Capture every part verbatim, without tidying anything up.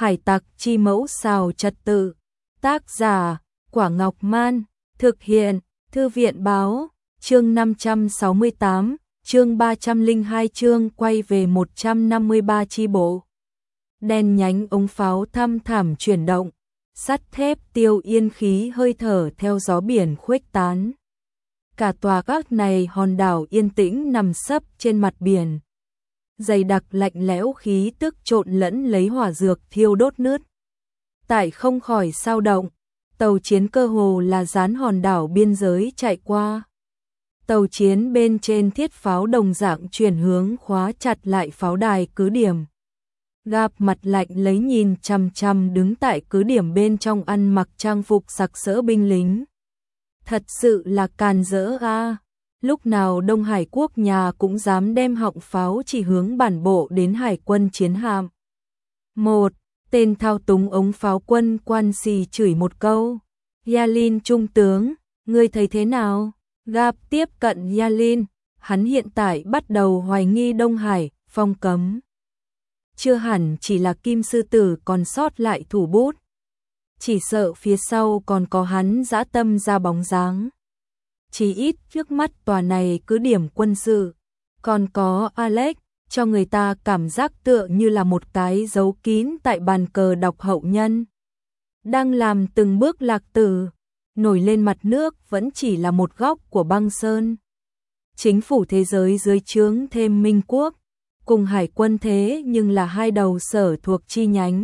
Hải tặc chi mẫu xào trật tự. Tác giả, Quả Ngọc Man. Thực hiện, Thư viện báo. Chương năm trăm sáu mươi tám, chương ba trăm lẻ hai, chương quay về một trăm năm mươi ba chi bộ. Đèn nhánh ống pháo thăm thẳm chuyển động, sắt thép tiêu yên khí hơi thở theo gió biển khuếch tán. Cả tòa gác này hòn đảo yên tĩnh nằm sấp trên mặt biển. Dày đặc lạnh lẽo khí tức trộn lẫn lấy hỏa dược thiêu đốt nứt. Tại không khỏi sao động, tàu chiến cơ hồ là dán hòn đảo biên giới chạy qua. Tàu chiến bên trên thiết pháo đồng dạng chuyển hướng khóa chặt lại pháo đài cứ điểm. Gap mặt lạnh lấy nhìn chằm chằm đứng tại cứ điểm bên trong ăn mặc trang phục sặc sỡ binh lính. Thật sự là càn rỡ a. Lúc nào Đông Hải quốc nhà cũng dám đem họng pháo chỉ hướng bản bộ đến hải quân chiến hạm. Một tên thao túng ống pháo quân quan xì chửi một câu. Yalin trung tướng, ngươi thấy thế nào? Gap tiếp cận Yalin, hắn hiện tại bắt đầu hoài nghi Đông Hải phong cấm. Chưa hẳn chỉ là Kim Sư Tử còn sót lại thủ bút. Chỉ sợ phía sau còn có hắn dã tâm ra bóng dáng. Chỉ ít trước mắt tòa này cứ điểm quân sự. Còn có Alex, cho người ta cảm giác tựa như là một cái giấu kín tại bàn cờ đọc hậu nhân. Đang làm từng bước lạc tử, nổi lên mặt nước vẫn chỉ là một góc của băng sơn. Chính phủ thế giới dưới trướng thêm Minh quốc, cùng hải quân thế nhưng là hai đầu sở thuộc chi nhánh.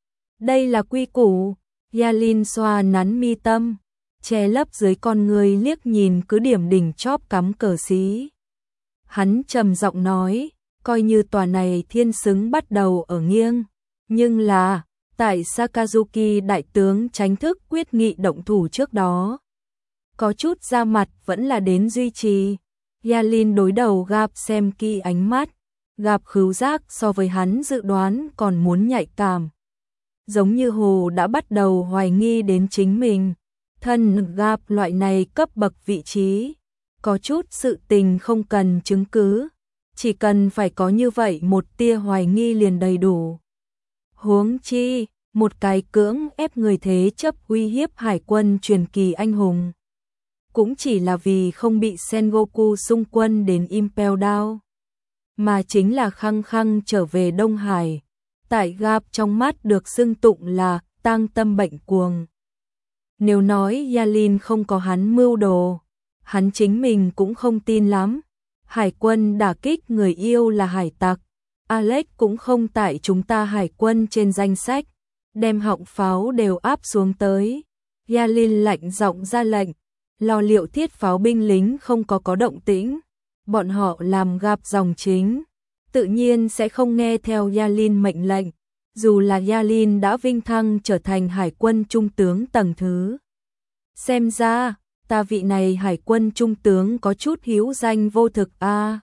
Đây là quy củ. Yalin xoa nắn mi tâm, che lấp dưới con người liếc nhìn cứ điểm đỉnh chóp cắm cờ xí. Hắn trầm giọng nói, coi như tòa này thiên xứng bắt đầu ở nghiêng, nhưng là, tại Sakazuki đại tướng tránh thức quyết nghị động thủ trước đó. Có chút ra mặt vẫn là đến duy trì. Yalin đối đầu Gap xem kỹ ánh mắt, Gap khứu giác so với hắn dự đoán còn muốn nhạy cảm. Giống như Hồ đã bắt đầu hoài nghi đến chính mình. Thân Gap loại này cấp bậc vị trí, có chút sự tình không cần chứng cứ, chỉ cần phải có như vậy một tia hoài nghi liền đầy đủ. Huống chi, một cái cưỡng ép người thế chấp uy hiếp hải quân truyền kỳ anh hùng. Cũng chỉ là vì không bị Sengoku xung quân đến Impel Down, mà chính là khăng khăng trở về Đông Hải. Tại Gap trong mắt được xưng tụng là tang tâm bệnh cuồng. Nếu nói Yalin không có hắn mưu đồ, hắn chính mình cũng không tin lắm. Hải quân đả kích người yêu là hải tặc, Alex cũng không tại chúng ta hải quân trên danh sách, đem họng pháo đều áp xuống tới. Yalin lạnh giọng ra lệnh, lo liệu thiết pháo binh lính không có có động tĩnh, bọn họ làm Gap dòng chính, tự nhiên sẽ không nghe theo Yalin mệnh lệnh, dù là Yalin đã vinh thăng trở thành hải quân trung tướng tầng thứ. Xem ra, ta vị này hải quân trung tướng có chút hiếu danh vô thực a. À.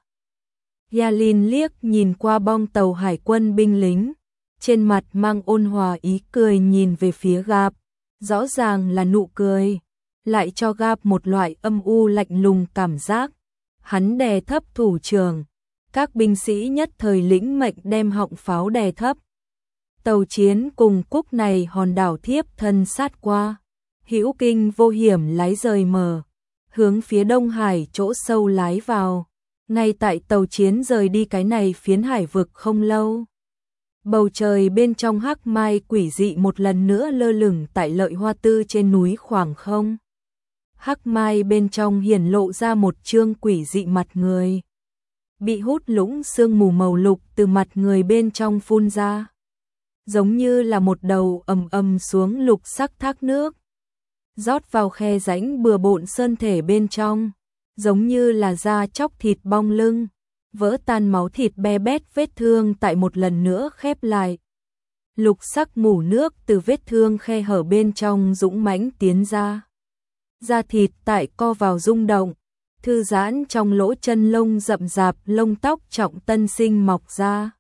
Yalin liếc nhìn qua bong tàu hải quân binh lính, trên mặt mang ôn hòa ý cười nhìn về phía Gap, rõ ràng là nụ cười, lại cho Gap một loại âm u lạnh lùng cảm giác. Hắn đè thấp thủ trưởng, các binh sĩ nhất thời lĩnh mệnh đem họng pháo đè thấp. Tàu chiến cùng cúc này hòn đảo thiếp thân sát qua, hữu kinh vô hiểm lái rời mờ, hướng phía Đông Hải chỗ sâu lái vào. Ngay tại tàu chiến rời đi cái này phiến hải vực không lâu, bầu trời bên trong hắc mai quỷ dị một lần nữa lơ lửng tại Lợi Hoa Tư trên núi khoảng không. Hắc mai bên trong hiển lộ ra một trương quỷ dị mặt người, bị hút lũng sương mù màu lục từ mặt người bên trong phun ra, giống như là một đầu ầm ầm xuống lục sắc thác nước, rót vào khe rãnh bừa bộn sơn thể bên trong, giống như là da chóc thịt bong lưng, vỡ tan máu thịt be bét, vết thương tại một lần nữa khép lại. Lục sắc mủ nước từ vết thương khe hở bên trong dũng mãnh tiến ra. Da thịt tại co vào rung động, thư giãn trong lỗ chân lông rậm rạp, lông tóc trọng tân sinh mọc ra.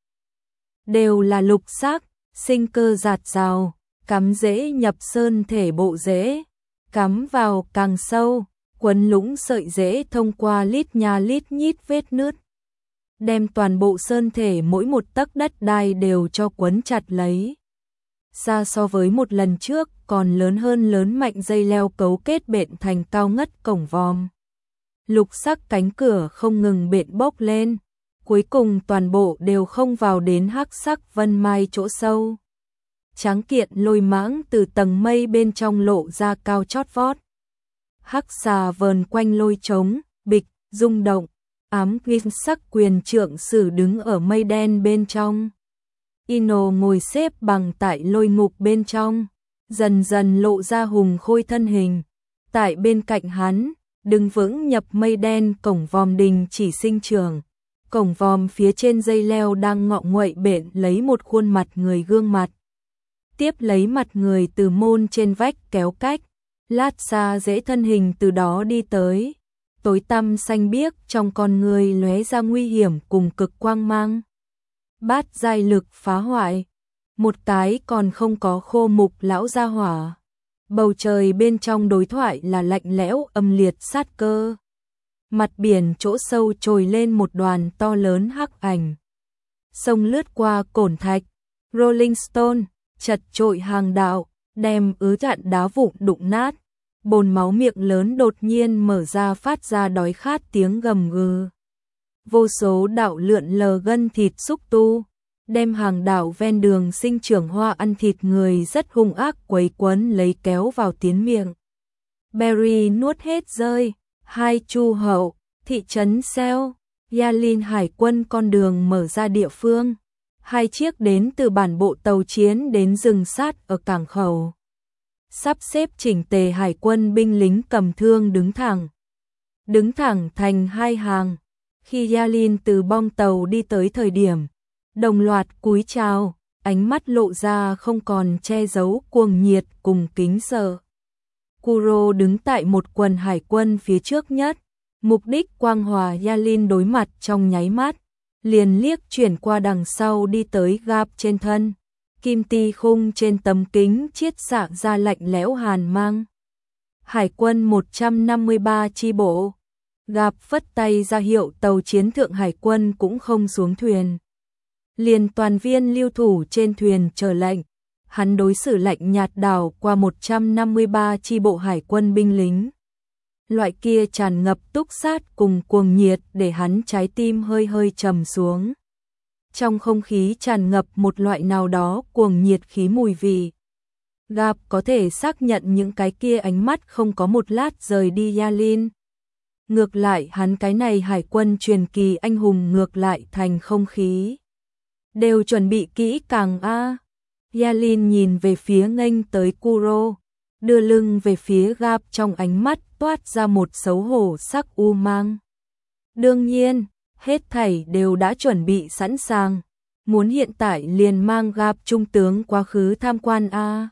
Đều là lục sắc, sinh cơ dạt dào, cắm rễ nhập sơn thể bộ rễ, cắm vào càng sâu, quấn lũng sợi rễ thông qua lít nha lít nhít vết nứt, đem toàn bộ sơn thể mỗi một tấc đất đai đều cho quấn chặt lấy. xa so với một lần trước còn lớn hơn lớn mạnh, dây leo cấu kết bện thành cao ngất cổng vòm. Lục sắc cánh cửa không ngừng bện bốc lên, cuối cùng toàn bộ đều không vào đến hắc sắc vân mai chỗ sâu. Tráng kiện lôi mãng từ tầng mây bên trong lộ ra cao chót vót. Hắc xà vờn quanh lôi trống, bịch, rung động, ám kim sắc quyền trượng sử đứng ở mây đen bên trong. Ino ngồi xếp bằng tại lôi ngục bên trong, dần dần lộ ra hùng khôi thân hình. Tại bên cạnh hắn, đứng vững nhập mây đen cổng vòm đình chỉ sinh trưởng. Cổng vòm phía trên dây leo đang ngọ nguậy bện lấy một khuôn mặt người gương mặt. Tiếp lấy mặt người từ môn trên vách kéo cách, lát xa dễ thân hình từ đó đi tới. Tối tăm xanh biếc trong con người lóe ra nguy hiểm cùng cực quang mang. Bát giai lực phá hoại, một cái còn không có khô mục lão gia hỏa. Bầu trời bên trong đối thoại là lạnh lẽo âm liệt sát cơ. Mặt biển chỗ sâu trồi lên một đoàn to lớn hắc ảnh. Sông lướt qua cổn thạch, Rolling Stone, chật trội hàng đạo, đem ứ chặn đá vụn đụng nát. Bồn máu miệng lớn đột nhiên mở ra phát ra đói khát tiếng gầm gừ. Vô số đạo lượn lờ gân thịt xúc tu, đem hàng đảo ven đường sinh trưởng hoa ăn thịt người rất hung ác quấy quấn lấy kéo vào tiến miệng. Barry nuốt hết rơi, hai chu hậu, thị trấn Seo, Yalin hải quân con đường mở ra địa phương. Hai chiếc đến từ bản bộ tàu chiến đến dừng sát ở cảng khẩu. Sắp xếp chỉnh tề hải quân binh lính cầm thương đứng thẳng. Đứng thẳng thành hai hàng. Khi Yalin từ bong tàu đi tới thời điểm, đồng loạt cúi chào, ánh mắt lộ ra không còn che giấu cuồng nhiệt cùng kính sợ. Kuro đứng tại một quần hải quân phía trước nhất, mục đích quang hòa Yalin đối mặt trong nháy mắt, liền liếc chuyển qua đằng sau đi tới gap trên thân. Kim ti khung trên tấm kính chiết xạ ra lạnh lẽo hàn mang. Hải quân một trăm năm mươi ba chi bộ. Gap phất tay ra hiệu tàu chiến thượng hải quân cũng không xuống thuyền. Liền toàn viên lưu thủ trên thuyền chờ lệnh. Hắn đối xử lạnh nhạt đảo qua một trăm năm mươi ba chi bộ hải quân binh lính. Loại kia tràn ngập túc sát cùng cuồng nhiệt để hắn trái tim hơi hơi trầm xuống. Trong không khí tràn ngập một loại nào đó cuồng nhiệt khí mùi vị. Gap có thể xác nhận những cái kia ánh mắt không có một lát rời đi Yalin. Ngược lại hắn cái này hải quân truyền kỳ anh hùng ngược lại thành không khí. Đều chuẩn bị kỹ càng a. À. Yalin nhìn về phía nghênh tới Kuro, đưa lưng về phía Gap, trong ánh mắt toát ra một xấu hổ sắc u mang. Đương nhiên, hết thảy đều đã chuẩn bị sẵn sàng, muốn hiện tại liền mang Gap trung tướng quá khứ tham quan a. À.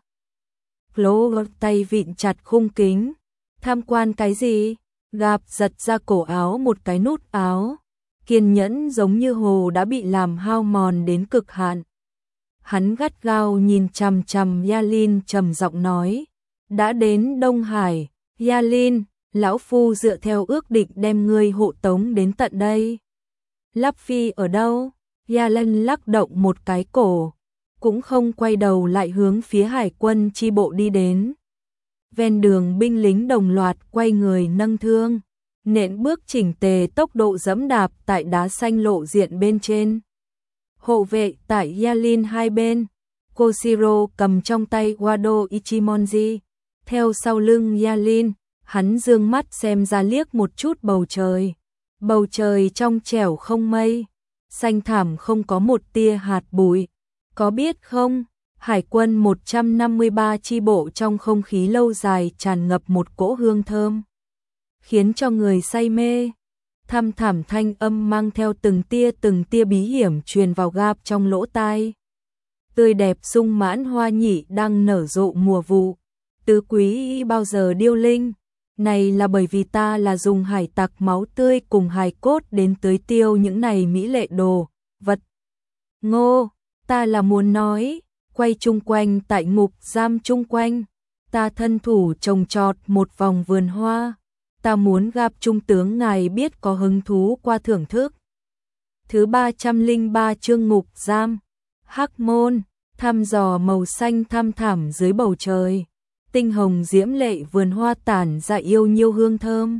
Clover tay vịn chặt khung kính. Tham quan cái gì? Gap giật ra cổ áo một cái nút áo. Kiên nhẫn giống như hồ đã bị làm hao mòn đến cực hạn. Hắn gắt gao nhìn chằm chằm Yalin trầm giọng nói. Đã đến Đông Hải, Yalin, lão phu dựa theo ước định đem ngươi hộ tống đến tận đây. Lắp Phi ở đâu? Yalin lắc động một cái cổ, cũng không quay đầu lại hướng phía hải quân chi bộ đi đến. Ven đường binh lính đồng loạt quay người nâng thương, nện bước chỉnh tề tốc độ dẫm đạp tại đá xanh lộ diện bên trên. Hộ vệ tại Yalin hai bên, Koshiro cầm trong tay Wado Ichimonji, theo sau lưng Yalin, hắn dương mắt xem ra liếc một chút bầu trời. Bầu trời trong trẻo không mây, xanh thẳm không có một tia hạt bụi. Có biết không, hải quân một trăm năm mươi ba chi bộ trong không khí lâu dài tràn ngập một cỗ hương thơm, khiến cho người say mê. Thăm thẳm thanh âm mang theo từng tia từng tia bí hiểm truyền vào Gap trong lỗ tai. Tươi đẹp sung mãn hoa nhị đang nở rộ mùa vụ. Tứ quý bao giờ điêu linh, này là bởi vì ta là dùng hải tặc máu tươi cùng hài cốt đến tưới tiêu những này mỹ lệ đồ, vật. Ngô, ta là muốn nói, quay chung quanh tại ngục giam chung quanh, ta thân thủ trồng trọt một vòng vườn hoa, ta muốn gặp trung tướng ngài biết có hứng thú qua thưởng thức. Thứ ba trăm linh ba chương ngục giam, Hắc Môn, thăm dò màu xanh thăm thẳm dưới bầu trời. Tinh hồng diễm lệ vườn hoa tản ra yêu nhiêu hương thơm.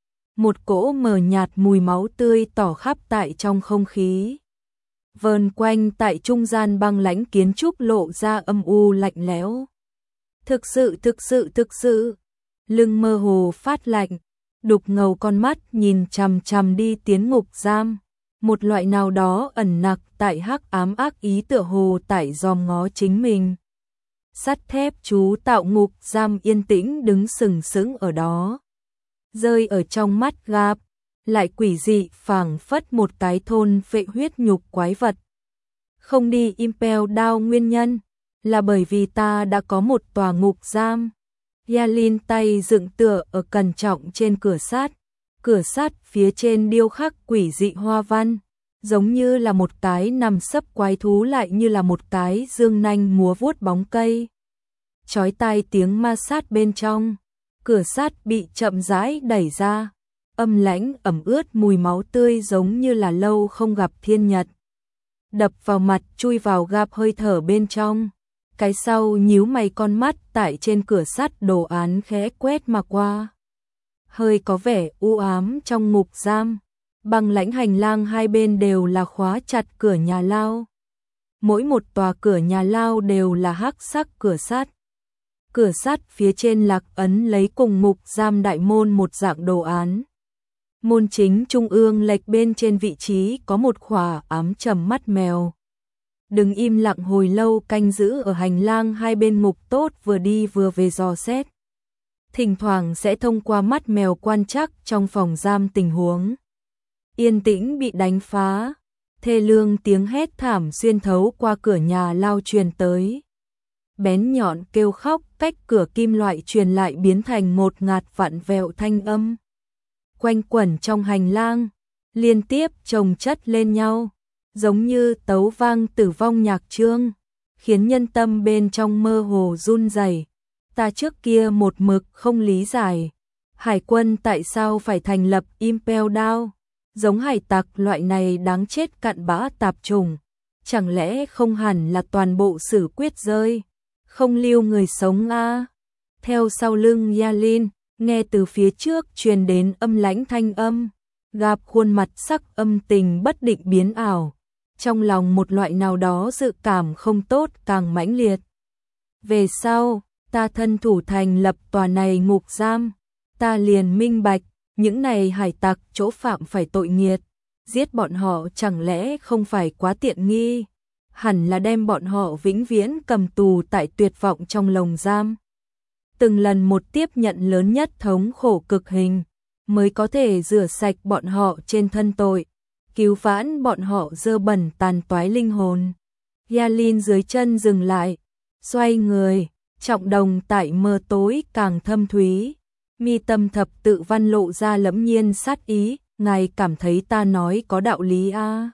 Một cỗ mờ nhạt mùi máu tươi tỏ khắp tại trong không khí. Vờn quanh tại trung gian băng lãnh kiến trúc lộ ra âm u lạnh lẽo. Thực sự thực sự thực sự, lưng mơ hồ phát lạnh, đục ngầu con mắt nhìn chằm chằm đi tiến ngục giam. Một loại nào đó ẩn nặc tại hắc ám ác ý tựa hồ tại dòm ngó chính mình. Sắt thép chú tạo ngục giam yên tĩnh đứng sừng sững ở đó. Rơi ở trong mắt Gap, lại quỷ dị phảng phất một cái thôn phệ huyết nhục quái vật. Không đi Impel Down nguyên nhân là bởi vì ta đã có một tòa ngục giam. Yalin tay dựng tựa ở cẩn trọng trên cửa sắt. Cửa sắt phía trên điêu khắc quỷ dị hoa văn, giống như là một cái nằm sấp quái thú lại như là một cái dương nanh múa vuốt bóng cây. Chói tai tiếng ma sát bên trong, cửa sắt bị chậm rãi đẩy ra, âm lãnh ẩm ướt mùi máu tươi giống như là lâu không gặp thiên nhật. Đập vào mặt chui vào Gap hơi thở bên trong, cái sau nhíu mày con mắt tại trên cửa sắt đồ án khẽ quét mà qua. Hơi có vẻ u ám trong ngục giam, băng lãnh hành lang hai bên đều là khóa chặt cửa nhà lao. Mỗi một tòa cửa nhà lao đều là hắc sắc cửa sắt. Cửa sắt phía trên lạc ấn lấy cùng ngục giam đại môn một dạng đồ án. Môn chính trung ương lệch bên trên vị trí có một khỏa ám trầm mắt mèo. Đừng im lặng hồi lâu canh giữ ở hành lang hai bên ngục tốt vừa đi vừa về dò xét. Thỉnh thoảng sẽ thông qua mắt mèo quan trắc trong phòng giam tình huống. Yên tĩnh bị đánh phá, thê lương tiếng hét thảm xuyên thấu qua cửa nhà lao truyền tới. Bén nhọn kêu khóc cách cửa kim loại truyền lại biến thành một ngạt vặn vẹo thanh âm. Quanh quẩn trong hành lang, liên tiếp chồng chất lên nhau, giống như tấu vang tử vong nhạc chương, khiến nhân tâm bên trong mơ hồ run rẩy. Ta trước kia một mực không lý giải, hải quân tại sao phải thành lập Impel Down, giống hải tặc loại này đáng chết cặn bã tạp chủng, chẳng lẽ không hẳn là toàn bộ xử quyết rơi, không lưu người sống a? Theo sau lưng Yalin, nghe từ phía trước truyền đến âm lãnh thanh âm, Gap khuôn mặt sắc âm tình bất định biến ảo, trong lòng một loại nào đó dự cảm không tốt càng mãnh liệt. Về sau, ta thân thủ thành lập tòa này ngục giam, ta liền minh bạch, những này hải tặc chỗ phạm phải tội nghiệt, giết bọn họ chẳng lẽ không phải quá tiện nghi, hẳn là đem bọn họ vĩnh viễn cầm tù tại tuyệt vọng trong lồng giam. Từng lần một tiếp nhận lớn nhất thống khổ cực hình, mới có thể rửa sạch bọn họ trên thân tội, cứu vãn bọn họ dơ bẩn tàn toái linh hồn. Yalin dưới chân dừng lại, xoay người, trọng đồng tại mờ tối càng thâm thúy, mi tâm thập tự văn lộ ra lẫm nhiên sát ý, ngài cảm thấy ta nói có đạo lý a? À?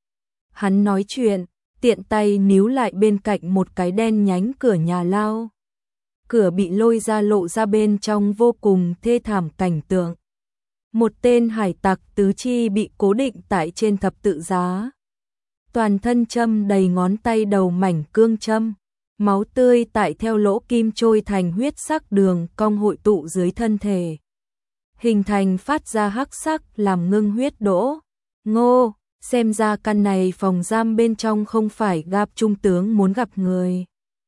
Hắn nói chuyện, tiện tay níu lại bên cạnh một cái đen nhánh cửa nhà lao. Cửa bị lôi ra lộ ra bên trong vô cùng thê thảm cảnh tượng. Một tên hải tặc tứ chi bị cố định tại trên thập tự giá. Toàn thân châm đầy ngón tay đầu mảnh cương châm. Máu tươi tại theo lỗ kim trôi thành huyết sắc đường cong hội tụ dưới thân thể. Hình thành phát ra hắc sắc làm ngưng huyết đỗ. Ngô, xem ra căn này phòng giam bên trong không phải Gap trung tướng muốn gặp người.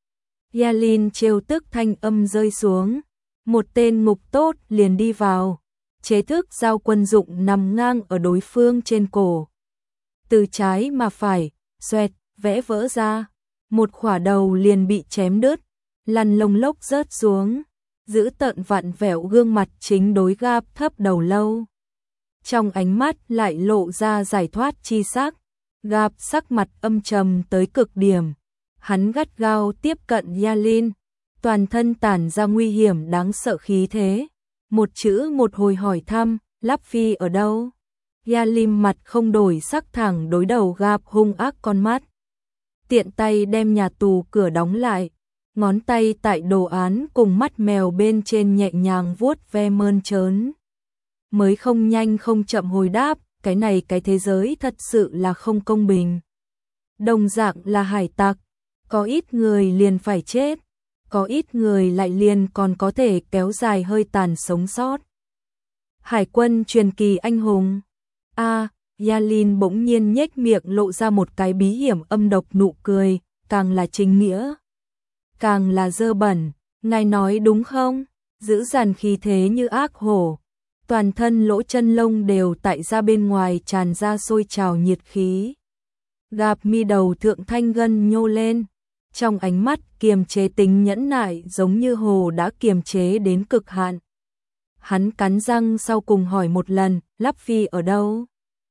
Yalin trêu tức thanh âm rơi xuống. Một tên ngục tốt liền đi vào. Chế thức dao quân dụng nằm ngang ở đối phương trên cổ. Từ trái mà phải, xoẹt, vẽ vỡ ra. Một khỏa đầu liền bị chém đứt, lăn lông lốc rớt xuống, giữ tợn vặn vẹo gương mặt chính đối Gap thấp đầu lâu. Trong ánh mắt lại lộ ra giải thoát chi sắc, Gap sắc mặt âm trầm tới cực điểm. Hắn gắt gao tiếp cận Yalin, toàn thân tản ra nguy hiểm đáng sợ khí thế. Một chữ một hồi hỏi thăm, Lắp Phi ở đâu? Yalin mặt không đổi sắc thẳng đối đầu Gap hung ác con mắt. Tiện tay đem nhà tù cửa đóng lại, ngón tay tại đồ án cùng mắt mèo bên trên nhẹ nhàng vuốt ve mơn trớn. Mới không nhanh không chậm hồi đáp, cái này cái thế giới thật sự là không công bình. Đồng dạng là hải tặc, Có ít người liền phải chết, có ít người lại liền còn có thể kéo dài hơi tàn sống sót. Hải quân truyền kỳ anh hùng. A, à, Yalin bỗng nhiên nhếch miệng lộ ra một cái bí hiểm âm độc nụ cười, càng là chính nghĩa, càng là dơ bẩn, ngài nói đúng không? Giữ dằn khí thế như ác hổ, toàn thân lỗ chân lông đều tại ra bên ngoài tràn ra sôi trào nhiệt khí. Gạp mi đầu thượng thanh gân nhô lên, trong ánh mắt kiềm chế tính nhẫn nại giống như hồ đã kiềm chế đến cực hạn. Hắn cắn răng sau cùng hỏi một lần, Lắp Phi ở đâu?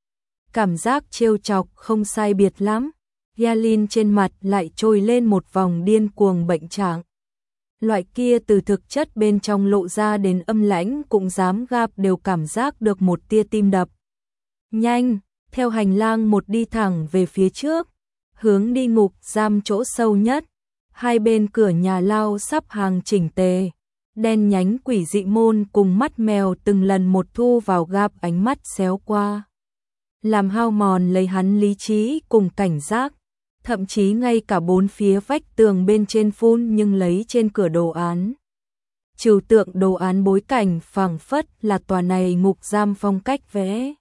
Cảm giác trêu chọc không sai biệt lắm. Yalin trên mặt lại trồi lên một vòng điên cuồng bệnh trạng. Loại kia từ thực chất bên trong lộ ra đến âm lãnh cũng dám Gạp đều cảm giác được một tia tim đập. Nhanh, theo hành lang một đi thẳng về phía trước, hướng đi ngục giam chỗ sâu nhất. Hai bên cửa nhà lao sắp hàng chỉnh tề, đen nhánh quỷ dị môn cùng mắt mèo từng lần một thu vào Gạp ánh mắt xéo qua, làm hao mòn lấy hắn lý trí cùng cảnh giác. Thậm chí ngay cả bốn phía vách tường bên trên phun nhưng lấy trên cửa đồ án. Trừu tượng đồ án bối cảnh phảng phất là tòa này ngục giam phong cách vẽ.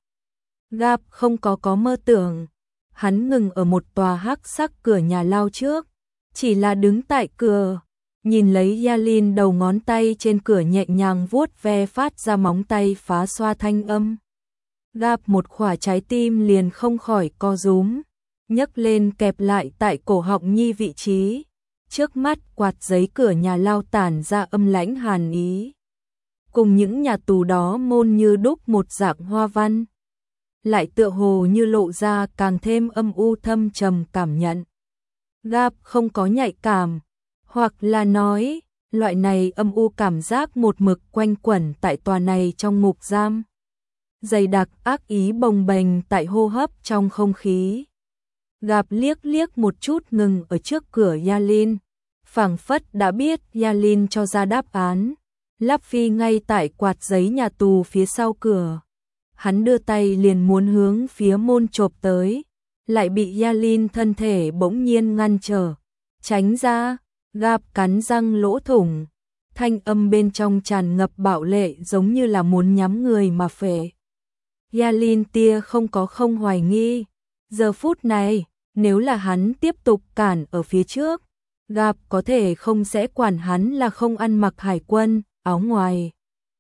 Gạp không có có mơ tưởng, hắn ngừng ở một tòa hắc sắc cửa nhà lao trước, chỉ là đứng tại cửa, nhìn lấy Yalin đầu ngón tay trên cửa nhẹ nhàng vuốt ve phát ra móng tay phá xoa thanh âm. Gạp một khỏa trái tim liền không khỏi co rúm, nhấc lên kẹp lại tại cổ họng nhi vị trí. Trước mắt quạt giấy cửa nhà lao tản ra âm lãnh hàn ý, cùng những nhà tù đó môn như đúc một dạng hoa văn, lại tựa hồ như lộ ra càng thêm âm u thâm trầm cảm nhận. Gạp không có nhạy cảm, hoặc là nói, loại này âm u cảm giác một mực quanh quẩn tại tòa này trong ngục giam. Dày đặc ác ý bồng bềnh tại hô hấp trong không khí. Gạp liếc liếc một chút ngừng ở trước cửa Yalin, phảng phất đã biết Yalin cho ra đáp án. Lắp Phi ngay tại quạt giấy nhà tù phía sau cửa. Hắn đưa tay liền muốn hướng phía môn chộp tới, lại bị Yalin thân thể bỗng nhiên ngăn trở. Tránh ra, Gạp cắn răng lỗ thủng, thanh âm bên trong tràn ngập bạo lệ giống như là muốn nhắm người mà phệ. Yalin tia không có không hoài nghi. Giờ phút này, nếu là hắn tiếp tục cản ở phía trước, Gạp có thể không sẽ quản hắn là không ăn mặc hải quân, áo ngoài.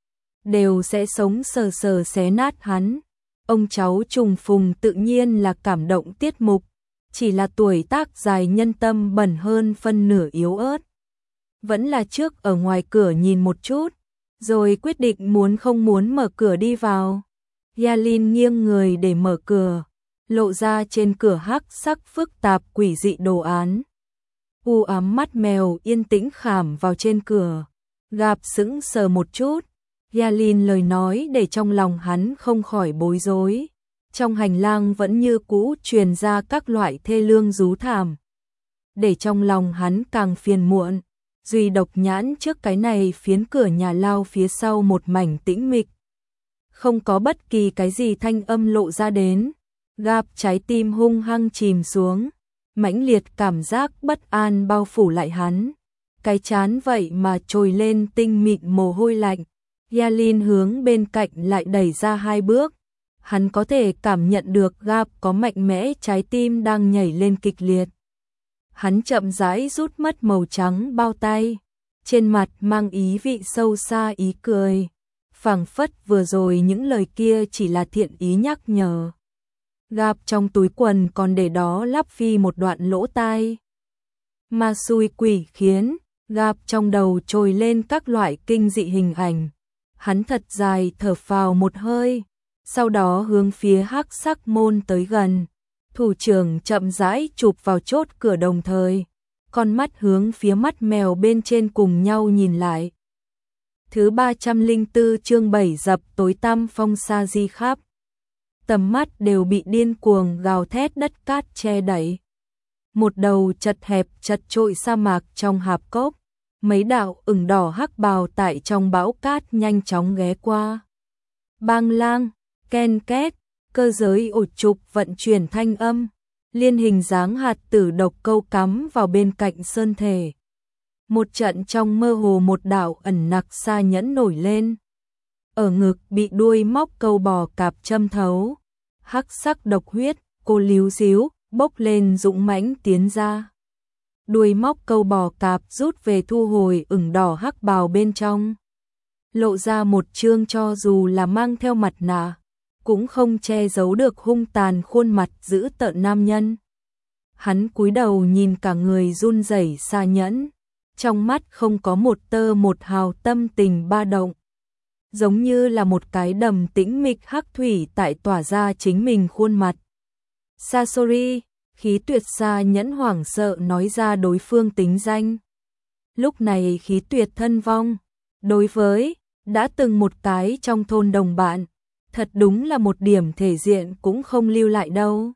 Đều sẽ sống sờ sờ xé nát hắn. Ông cháu trùng phùng tự nhiên là cảm động tiết mục, chỉ là tuổi tác dài nhân tâm bẩn hơn phân nửa yếu ớt. Vẫn là trước ở ngoài cửa nhìn một chút, rồi quyết định muốn không muốn mở cửa đi vào. Yalin nghiêng người để mở cửa, lộ ra trên cửa hắc sắc phức tạp quỷ dị đồ án. U ám mắt mèo yên tĩnh khảm vào trên cửa. Gạp sững sờ một chút, Yalin lời nói để trong lòng hắn không khỏi bối rối. Trong hành lang vẫn như cũ truyền ra các loại thê lương rú thảm, để trong lòng hắn càng phiền muộn. Duy độc nhãn trước cái này phiến cửa nhà lao phía sau một mảnh tĩnh mịch, không có bất kỳ cái gì thanh âm lộ ra đến. Gạp trái tim hung hăng chìm xuống, mãnh liệt cảm giác bất an bao phủ lại hắn. Cái chán vậy mà trồi lên tinh mịn mồ hôi lạnh. Yalin hướng bên cạnh lại đẩy ra hai bước. Hắn có thể cảm nhận được Gạp có mạnh mẽ trái tim đang nhảy lên kịch liệt. Hắn chậm rãi rút mất màu trắng bao tay, trên mặt mang ý vị sâu xa ý cười. Phảng phất vừa rồi những lời kia chỉ là thiện ý nhắc nhở. Gạp trong túi quần còn để đó Lắp Phi một đoạn lỗ tai. Mà xui quỷ khiến, Gạp trong đầu trồi lên các loại kinh dị hình ảnh. Hắn thật dài thở phào một hơi, sau đó hướng phía hắc sắc môn tới gần. Thủ trưởng chậm rãi chụp vào chốt cửa đồng thời, con mắt hướng phía mắt mèo bên trên cùng nhau nhìn lại. Thứ ba trăm linh bốn chương bảy dập tối tăm phong sa di khắp. Tầm mắt đều bị điên cuồng gào thét đất cát che đậy. Một đầu chật hẹp chật trội sa mạc trong hạp cốc, mấy đạo ửng đỏ hắc bào tại trong bão cát nhanh chóng ghé qua. Bang lang, ken két, cơ giới ổ trục vận chuyển thanh âm, liên hình dáng hạt tử độc câu cắm vào bên cạnh sơn thể. Một trận trong mơ hồ một đạo ẩn nặc xa nhẫn nổi lên. Ở ngực bị đuôi móc câu bò cạp châm thấu. Hắc sắc độc huyết, cô líu díu, bốc lên dũng mãnh tiến ra. Đuôi móc câu bò cạp rút về thu hồi ửng đỏ hắc bào bên trong. Lộ ra một trương cho dù là mang theo mặt nạ, cũng không che giấu được hung tàn khuôn mặt dữ tợn nam nhân. Hắn cúi đầu nhìn cả người run rẩy xa nhẫn, trong mắt không có một tơ một hào tâm tình ba động. Giống như là một cái đầm tĩnh mịch hắc thủy tại tỏa ra chính mình khuôn mặt. Sasori, khí tuyệt xa nhẫn hoảng sợ nói ra đối phương tính danh. Lúc này khí tuyệt thân vong, đối với đã từng một cái trong thôn đồng bạn, thật đúng là một điểm thể diện cũng không lưu lại đâu.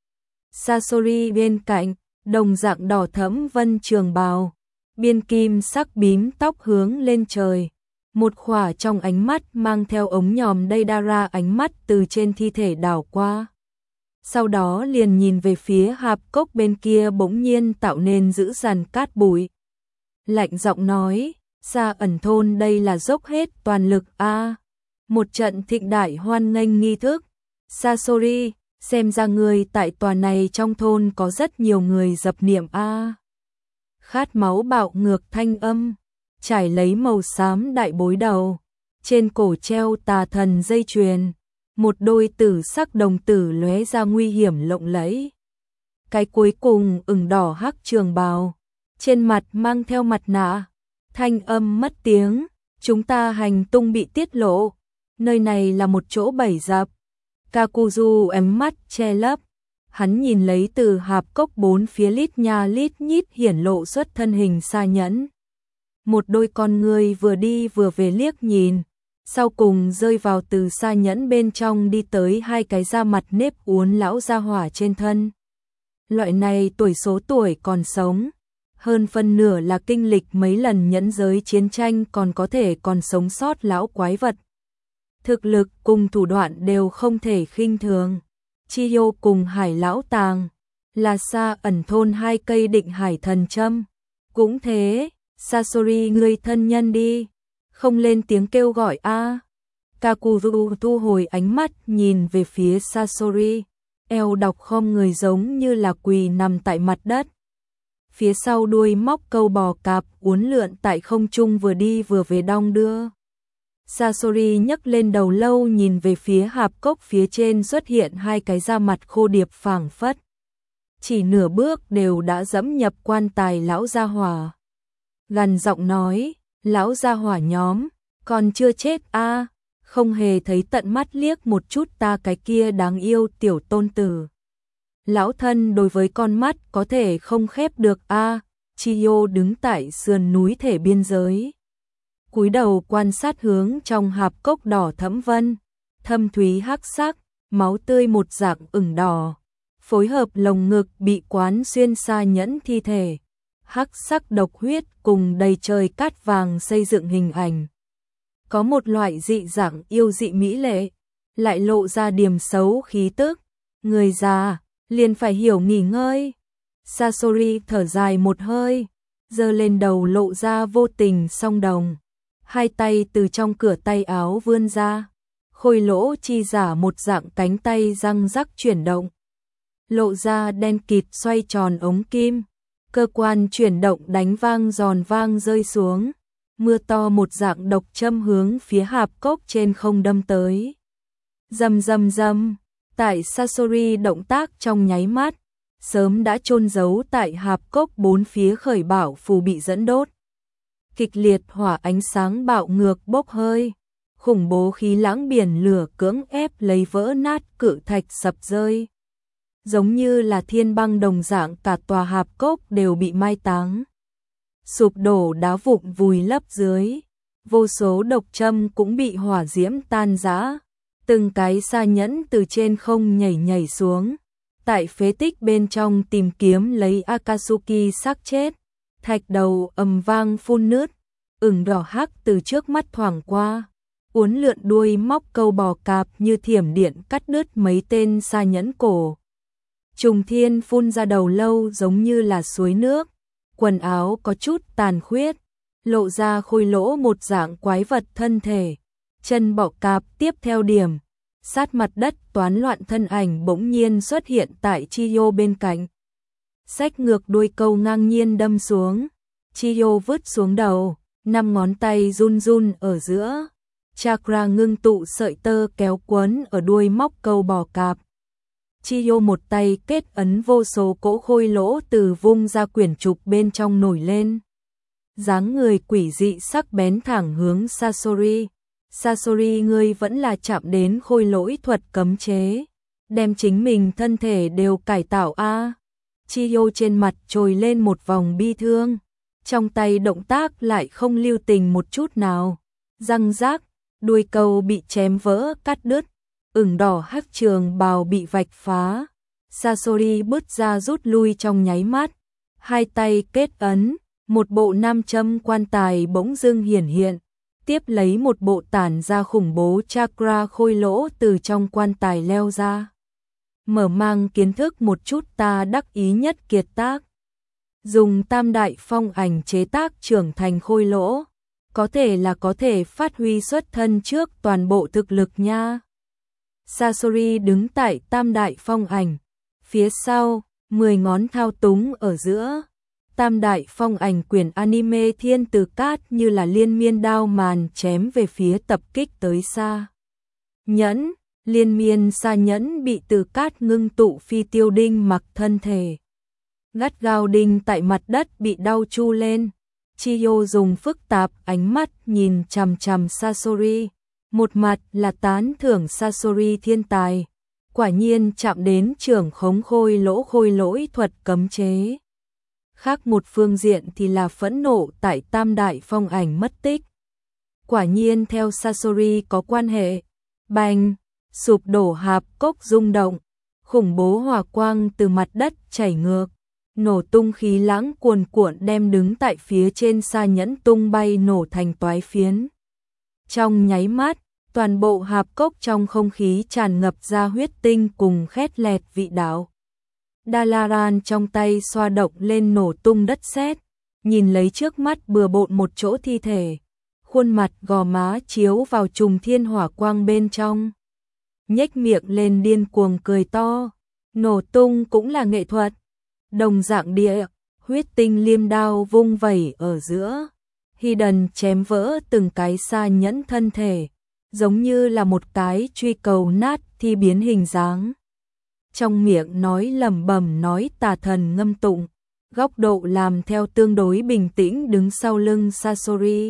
Sasori bên cạnh, đồng dạng đỏ thẫm vân trường bào, biên kim sắc bím tóc hướng lên trời. Một khỏa trong ánh mắt mang theo ống nhòm đầy đa ra ánh mắt từ trên thi thể đảo qua. Sau đó liền nhìn về phía hạp cốc bên kia bỗng nhiên tạo nên dữ dằn cát bụi. Lạnh giọng nói, Sa ẩn thôn đây là dốc hết toàn lực a. Một trận thịnh đại hoan nghênh nghi thức. Sasori, xem ra người tại tòa này trong thôn có rất nhiều người dập niệm a. Khát máu bạo ngược thanh âm, trải lấy màu xám đại bối đầu, trên cổ treo tà thần dây chuyền, một đôi tử sắc đồng tử lóe ra nguy hiểm lộng lẫy. Cái cuối cùng ửng đỏ hắc trường bào, trên mặt mang theo mặt nạ, thanh âm mất tiếng, chúng ta hành tung bị tiết lộ, nơi này là một chỗ bẫy dập. Kakuzu ém mắt che lấp, hắn nhìn lấy từ hạp cốc bốn phía lít nha lít nhít hiển lộ xuất thân hình xa nhẫn. Một đôi con người vừa đi vừa về liếc nhìn, sau cùng rơi vào từ xa nhẫn bên trong đi tới hai cái da mặt nếp uốn lão gia hỏa trên thân. Loại này tuổi số tuổi còn sống, hơn phân nửa là kinh lịch mấy lần nhẫn giới chiến tranh còn có thể còn sống sót lão quái vật. Thực lực cùng thủ đoạn đều không thể khinh thường. Chiyo cùng Hải lão tàng, là Sa ẩn thôn hai cây định hải thần châm. Cũng thế, Sasori người thân nhân đi, không lên tiếng kêu gọi a. À. Kakuzu thu hồi ánh mắt nhìn về phía Sasori, eo đọc khom người giống như là quỳ nằm tại mặt đất. Phía sau đuôi móc câu bò cạp uốn lượn tại không trung vừa đi vừa về đong đưa. Sasori nhấc lên đầu lâu nhìn về phía hạp cốc phía trên xuất hiện hai cái da mặt khô điệp phảng phất. Chỉ nửa bước đều đã dẫm nhập quan tài lão gia hỏa. Gằn giọng nói, lão gia hỏa nhóm, còn chưa chết a, à, không hề thấy tận mắt liếc một chút ta cái kia đáng yêu tiểu tôn tử. Lão thân đối với con mắt có thể không khép được a. À. Chiyo đứng tại sườn núi thể biên giới, cúi đầu quan sát hướng trong hạp cốc đỏ thẫm vân, thâm thúy hắc sắc, máu tươi một dạng ửng đỏ, phối hợp lồng ngực bị quán xuyên xa nhẫn thi thể, hắc sắc độc huyết cùng đầy trời cát vàng xây dựng hình ảnh. Có một loại dị dạng yêu dị mỹ lệ, lại lộ ra điểm xấu khí tức, người già liền phải hiểu nghỉ ngơi. Sasori thở dài một hơi, giơ lên đầu lộ ra vô tình song đồng, hai tay từ trong cửa tay áo vươn ra, khôi lỗ chi giả một dạng cánh tay răng rắc chuyển động, lộ ra đen kịt xoay tròn ống kim, cơ quan chuyển động đánh vang giòn vang rơi xuống, mưa to một dạng độc châm hướng phía hạp cốc trên không đâm tới. Rầm rầm rầm, tại Sasori động tác trong nháy mắt, sớm đã chôn giấu tại hạp cốc bốn phía khởi bảo phù bị dẫn đốt. Kịch liệt hỏa ánh sáng bạo ngược bốc hơi, khủng bố khí lãng biển lửa cưỡng ép lấy vỡ nát cự thạch sập rơi. Giống như là thiên băng đồng dạng cả tòa hạp cốc đều bị mai táng. Sụp đổ đá vụn vùi lấp dưới, vô số độc châm cũng bị hỏa diễm tan rã. Từng cái sa nhẫn từ trên không nhảy nhảy xuống, tại phế tích bên trong tìm kiếm lấy Akatsuki xác chết. Thạch đầu ầm vang phun nước, ửng đỏ hắc từ trước mắt thoảng qua, uốn lượn đuôi móc câu bò cạp như thiểm điện cắt đứt mấy tên sa nhẫn cổ. Trùng Thiên phun ra đầu lâu giống như là suối nước, quần áo có chút tàn khuyết, lộ ra khôi lỗ một dạng quái vật thân thể, chân bọ cạp tiếp theo điểm, sát mặt đất toán loạn thân ảnh bỗng nhiên xuất hiện tại Chiyo bên cạnh. Xách ngược đuôi câu ngang nhiên đâm xuống, Chiyo vứt xuống đầu, năm ngón tay run run ở giữa, chakra ngưng tụ sợi tơ kéo quấn ở đuôi móc câu bò cạp. Chiyo một tay kết ấn vô số cỗ khôi lỗ từ vung ra quyển trục bên trong nổi lên. Dáng người quỷ dị sắc bén thẳng hướng Sasori. Sasori, ngươi vẫn là chạm đến khôi lỗi thuật cấm chế, đem chính mình thân thể đều cải tạo a. À. Chiyo trên mặt trồi lên một vòng bi thương, trong tay động tác lại không lưu tình một chút nào. Răng rác, đuôi câu bị chém vỡ cắt đứt, ửng đỏ hắc trường bào bị vạch phá. Sasori bứt ra rút lui trong nháy mắt, hai tay kết ấn, một bộ nam châm quan tài bỗng dưng hiển hiện, tiếp lấy một bộ tản ra khủng bố chakra khôi lỗ từ trong quan tài leo ra. Mở mang kiến thức một chút, ta đắc ý nhất kiệt tác. Dùng tam đại phong ảnh chế tác trưởng thành khôi lỗ, có thể là có thể phát huy xuất thân trước toàn bộ thực lực nha. Sasori đứng tại tam đại phong ảnh, phía sau, mười ngón thao túng ở giữa. Tam đại phong ảnh quyển anime Thiên Từ Cát như là liên miên đao màn chém về phía tập kích tới Sa Nhẫn. Liên miên Sa Nhẫn bị Từ Cát ngưng tụ phi tiêu đinh mặc thân thể, gắt gao đinh tại mặt đất bị đau chu lên. Chiyo dùng phức tạp ánh mắt nhìn chằm chằm Sasori, một mặt là tán thưởng Sasori thiên tài, quả nhiên chạm đến trưởng khống khôi lỗ khôi lỗi thuật cấm chế. Khác một phương diện thì là phẫn nộ tại tam đại phong ảnh mất tích. Quả nhiên theo Sasori có quan hệ. Bành, sụp đổ hạp cốc rung động, khủng bố hỏa quang từ mặt đất chảy ngược, nổ tung khí lãng cuồn cuộn đem đứng tại phía trên Sa Nhẫn tung bay nổ thành toái phiến. Trong nháy mắt, toàn bộ hạp cốc trong không khí tràn ngập ra huyết tinh cùng khét lẹt vị đạo. Dalaran trong tay xoa động lên nổ tung đất sét, nhìn lấy trước mắt bừa bộn một chỗ thi thể, khuôn mặt gò má chiếu vào trùng thiên hỏa quang bên trong, nhếch miệng lên điên cuồng cười to. Nổ tung cũng là nghệ thuật. Đồng dạng địa, huyết tinh liêm đao vung vẩy ở giữa, Hidden chém vỡ từng cái Sa Nhẫn thân thể, giống như là một cái truy cầu nát thi biến hình dáng. Trong miệng nói lẩm bẩm nói tà thần ngâm tụng, góc độ làm theo tương đối bình tĩnh đứng sau lưng Sasori.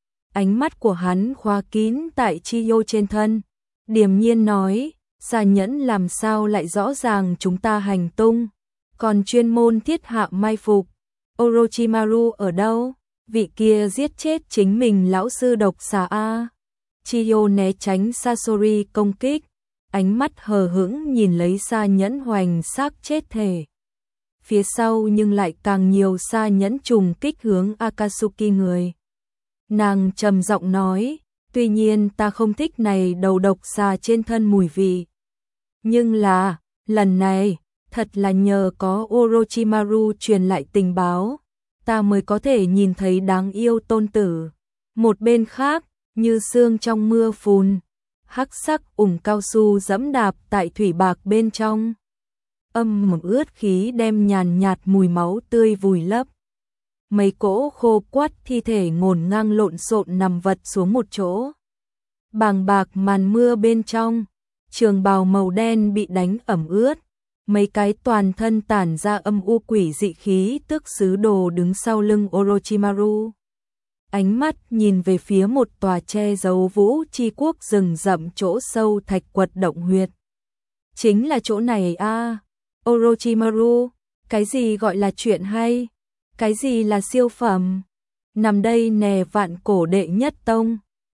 Ánh mắt của hắn khóa kín tại Chiyo trên thân, điềm nhiên nói, Sa Nhẫn làm sao lại rõ ràng chúng ta hành tung, còn chuyên môn thiết hạ mai phục. Orochimaru ở đâu? Vị kia giết chết chính mình lão sư độc xà a. Chiyo né tránh Sasori công kích, ánh mắt hờ hững nhìn lấy Sa Nhẫn hoành xác chết thể. Phía sau nhưng lại càng nhiều Sa Nhẫn trùng kích hướng Akatsuki người. Nàng trầm giọng nói, tuy nhiên ta không thích này đầu độc xà trên thân mùi vị. Nhưng là, lần này, thật là nhờ có Orochimaru truyền lại tình báo, ta mới có thể nhìn thấy đáng yêu tôn tử. Một bên khác, như sương trong mưa phùn, hắc sắc ủng cao su dẫm đạp tại thủy bạc bên trong. Âm mầm ướt khí đem nhàn nhạt mùi máu tươi vùi lấp. Mấy cỗ khô quắt thi thể ngổn ngang lộn xộn nằm vật xuống một chỗ. Bàng bạc màn mưa bên trong, trường bào màu đen bị đánh ẩm ướt. Mấy cái toàn thân tản ra âm u quỷ dị khí tức sứ đồ đứng sau lưng Orochimaru. Ánh mắt nhìn về phía một tòa che giấu vũ chi quốc rừng rậm chỗ sâu thạch quật động huyệt. Chính là chỗ này a. À. Orochimaru, cái gì gọi là chuyện hay? Cái gì là siêu phẩm? Nằm đây nè vạn cổ đệ nhất tông.